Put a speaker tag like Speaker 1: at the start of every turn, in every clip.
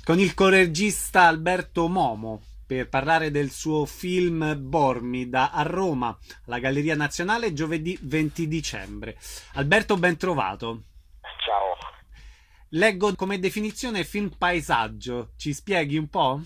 Speaker 1: con il coregista Alberto Momo per parlare del suo film Bormida a Roma, alla Galleria Nazionale, giovedì 20 dicembre. Alberto, ben trovato.
Speaker 2: Ciao.
Speaker 1: Leggo come definizione film paesaggio. Ci spieghi un po'?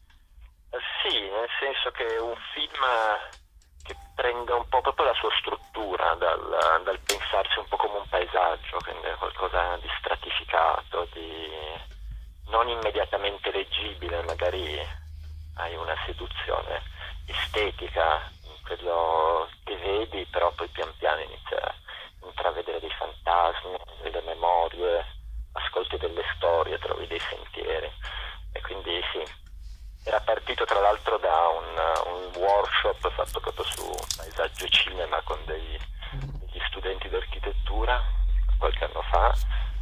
Speaker 2: Sì, nel senso che è un film che prende un po' proprio la sua struttura dal pensarsi un po' come un paesaggio, quindi è qualcosa di stratificato, di non immediatamente leggibile, magari hai una seduzione estetica in quello che vedi, però poi pian piano inizia a intravedere dei fantasmi, delle memorie, ascolti delle storie, trovi dei sentieri. E quindi sì, era partito tra l'altro da un workshop fatto proprio su paesaggio e cinema con degli studenti di architettura qualche anno fa,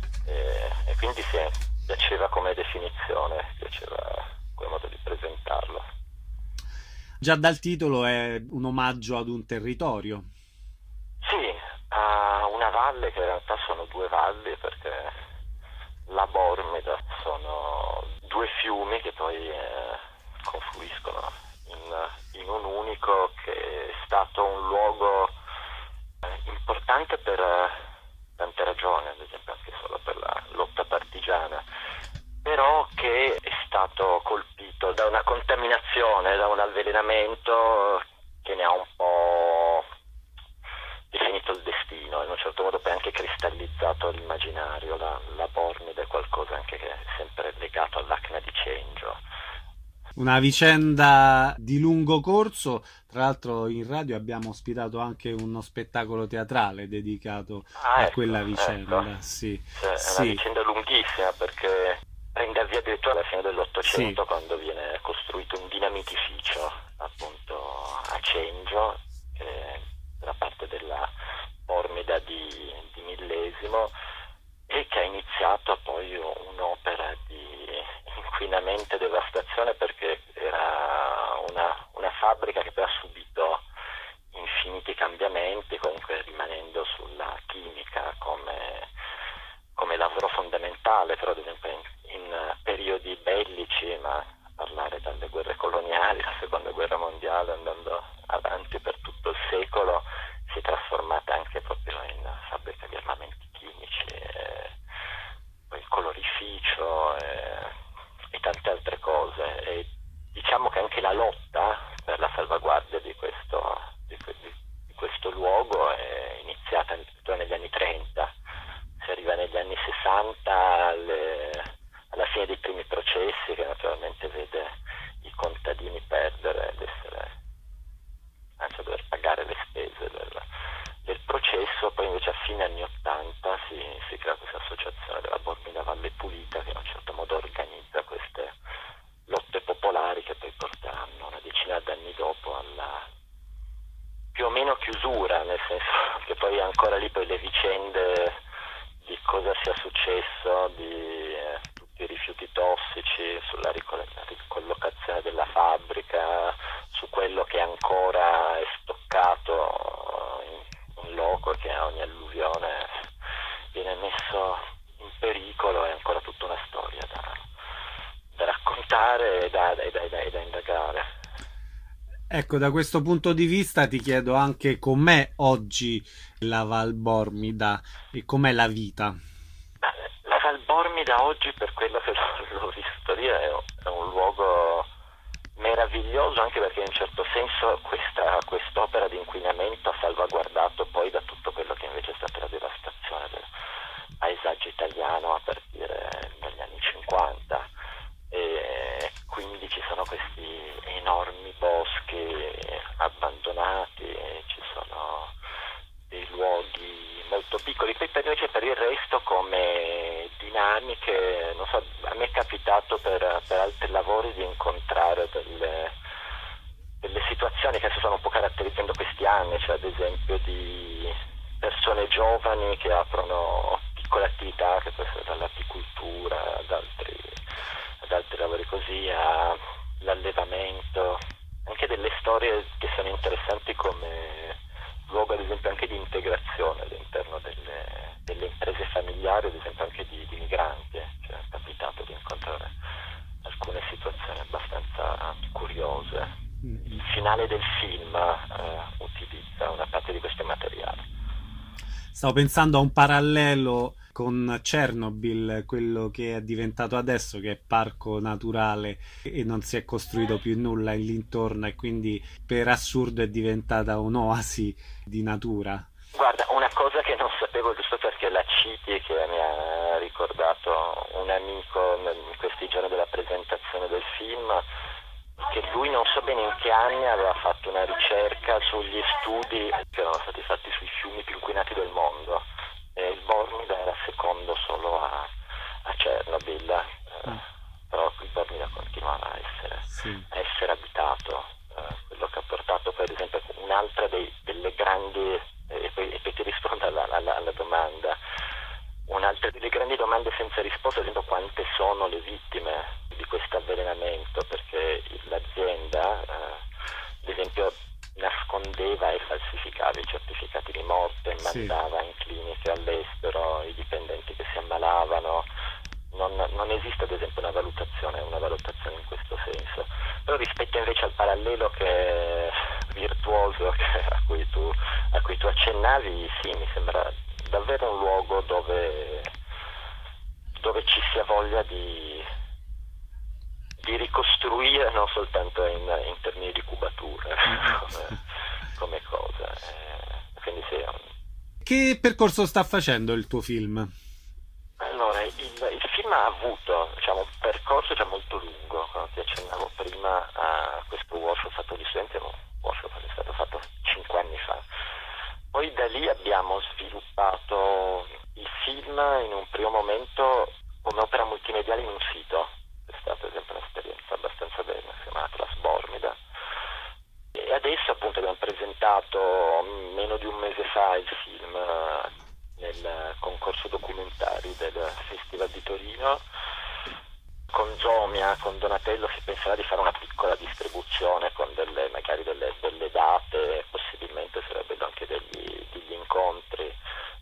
Speaker 2: e quindi sì, piaceva come definizione, piaceva quel modo di presentarlo.
Speaker 1: Già dal titolo è un omaggio ad un territorio.
Speaker 2: Sì, a una valle che in realtà sono due valli, perché la Bormida sono due fiumi che poi confluiscono in un unico, che è stato un luogo importante per tante ragioni, ad esempio anche solo per la lotta partigiana, però che è stato colpito da una contaminazione, da un avvelenamento che ne ha un po' definito il destino, in un certo modo poi anche cristallizzato l'immaginario. La Bormida è qualcosa anche che è sempre legato all'Acna di Cengio.
Speaker 1: Una vicenda di lungo corso. Tra l'altro in radio abbiamo ospitato anche uno spettacolo teatrale dedicato
Speaker 2: Ah,
Speaker 1: a
Speaker 2: ecco,
Speaker 1: quella
Speaker 2: ecco.
Speaker 1: vicenda. Sì,
Speaker 2: Cioè, è una
Speaker 1: sì,
Speaker 2: vicenda lunghissima, perché prende avvio addirittura alla fine
Speaker 1: sì.
Speaker 2: dell'Ottocento, quando viene costruito un dinamitificio appunto a Cengio, da parte della Bormida di Millesimo, e che ha iniziato poi un'opera di inquinamento e devastazione, perché era una fabbrica che poi ha subito infiniti cambiamenti, comunque rimanendo sulla chimica come lavoro fondamentale, però ad esempio in periodi bellici, ma a parlare dalle guerre coloniali, la seconda guerra mondiale, andando avanti per tutto il secolo, si è trasformata anche proprio in fabbrica di armamenti chimici, poi il colorificio e tante altre cose. E diciamo che anche la lotta per la salvaguardia di questo luogo è iniziata addirittura negli anni 30, si arriva negli anni 60 alla fine dei primi processi, che naturalmente vede i contadini perdere ed essere, anzi a dover pagare le spese del processo. Poi invece a fine anni 80 si crea questa associazione della Bormida Valle Pulita, che in un certo modo organizza queste lotte popolari, che poi porteranno una decina d'anni dopo alla più o meno chiusura, nel senso che poi ancora lì poi le vicende di cosa sia successo, di tutti i rifiuti tossici, sulla ricollocazione della fabbrica, su quello che ancora è stoccato in loco, che a ogni alluvione viene messo in pericolo. È ancora tutta una storia da raccontare e da indagare.
Speaker 1: Ecco, da questo punto di vista ti chiedo anche com'è oggi la Val Bormida e com'è la vita.
Speaker 2: La Val Bormida oggi, per quello che l'ho visto lì, è un luogo meraviglioso, anche perché in un certo senso quest'opera di inquinamento ha salvaguardato poi da tutto quello che invece è stata la devastazione del paesaggio italiano a partire dagli anni 50. E quindi ci sono questi enormi boschi abbandonati, ci sono dei luoghi molto piccoli. Poi invece per il resto, come dinamiche, non so, a me è capitato per altri lavori di incontrare delle situazioni che adesso stanno un po' caratterizzando questi anni, cioè ad esempio di persone giovani che aprono piccole attività, che può essere dall'apicoltura ad altri lavori così, all'allevamento, anche delle storie che sono interessanti come luogo ad esempio anche di integrazione all'interno delle imprese familiari, ad esempio anche di migranti. Cioè, è capitato di incontrare finale del film utilizza una parte di questo materiale.
Speaker 1: Stavo pensando a un parallelo con Chernobyl, quello che è diventato adesso, che è parco naturale e non si è costruito più nulla intorno e quindi per assurdo è diventata un'oasi di natura.
Speaker 2: Guarda, una cosa che non sapevo, giusto perché la citi, che mi ha ricordato un amico in questi giorni della presentazione del film, che lui non so bene in che anni aveva fatto una ricerca sugli studi che erano stati fatti sui fiumi più inquinati del mondo, e il Bormida era secondo solo a Chernobyl, però il Bormida continuava a essere abitato, quello che ha portato poi ad esempio un'altra delle grandi, e poi ti rispondo alla domanda, un'altra delle grandi domande senza risposta, ad esempio quante sono le vittime di questo avvelenamento, perché l'azienda ad esempio nascondeva e falsificava i certificati di morte, mandava in cliniche all'estero i dipendenti che si ammalavano. Non esiste ad esempio una valutazione in questo senso. Però rispetto invece al parallelo che virtuoso a cui tu accennavi, sì, mi sembra davvero un luogo dove ci sia voglia di ricostruire, non soltanto in termini di cubature come cosa. Quindi sì.
Speaker 1: Che percorso sta facendo il tuo film?
Speaker 2: Allora, il film ha avuto, un percorso già molto lungo. Come ti accennavo prima a questo workshop fatto di studenti, un workshop che è stato fatto 5 anni fa. Poi da lì abbiamo sviluppato il film in un primo momento come opera multimediale in un sito. È stata ad esempio un'esperienza abbastanza bella, si chiama Atlas Bormida. E adesso appunto abbiamo presentato meno di un mese fa il film nel concorso documentari del Festival di Torino. Con Zomia, con Donatello si penserà di fare una piccola distribuzione con magari delle date, possibilmente sarebbero anche degli incontri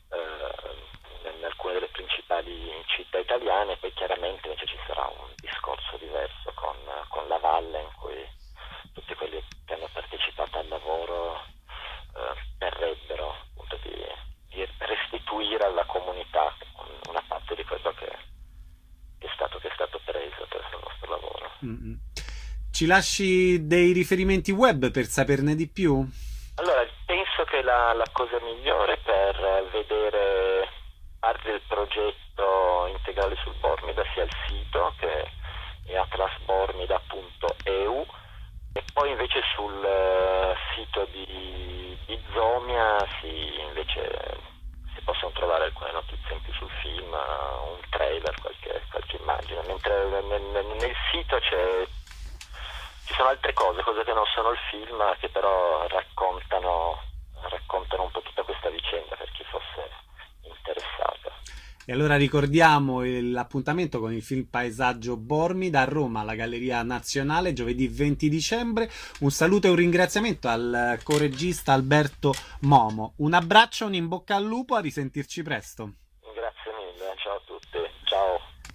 Speaker 2: in alcune delle principali città italiane. Poi chiaramente invece ci sarà un discorso diverso con La Valle, in cui tutti quelli che hanno partecipato al lavoro terrebbero appunto di restituire alla comunità una parte di quello che è stato preso per il nostro lavoro.
Speaker 1: Ci lasci dei riferimenti web per saperne di più?
Speaker 2: Allora, penso che la cosa migliore per vedere parte del progetto integrale sul Bormida sia il sito, che è atlasbormida.eu, e poi invece sul sito di Zomia invece si possono trovare alcune notizie in più sul film, un trailer, qualche immagine, mentre nel sito ci sono altre cose che non sono il film, che però raccontano un po' tutta questa vicenda per chi fosse interessato.
Speaker 1: E allora ricordiamo l'appuntamento con il film Paesaggio Bormida a Roma, alla Galleria Nazionale, giovedì 20 dicembre. Un saluto e un ringraziamento al coregista Alberto Momo. Un abbraccio, un in bocca al lupo, a risentirci presto.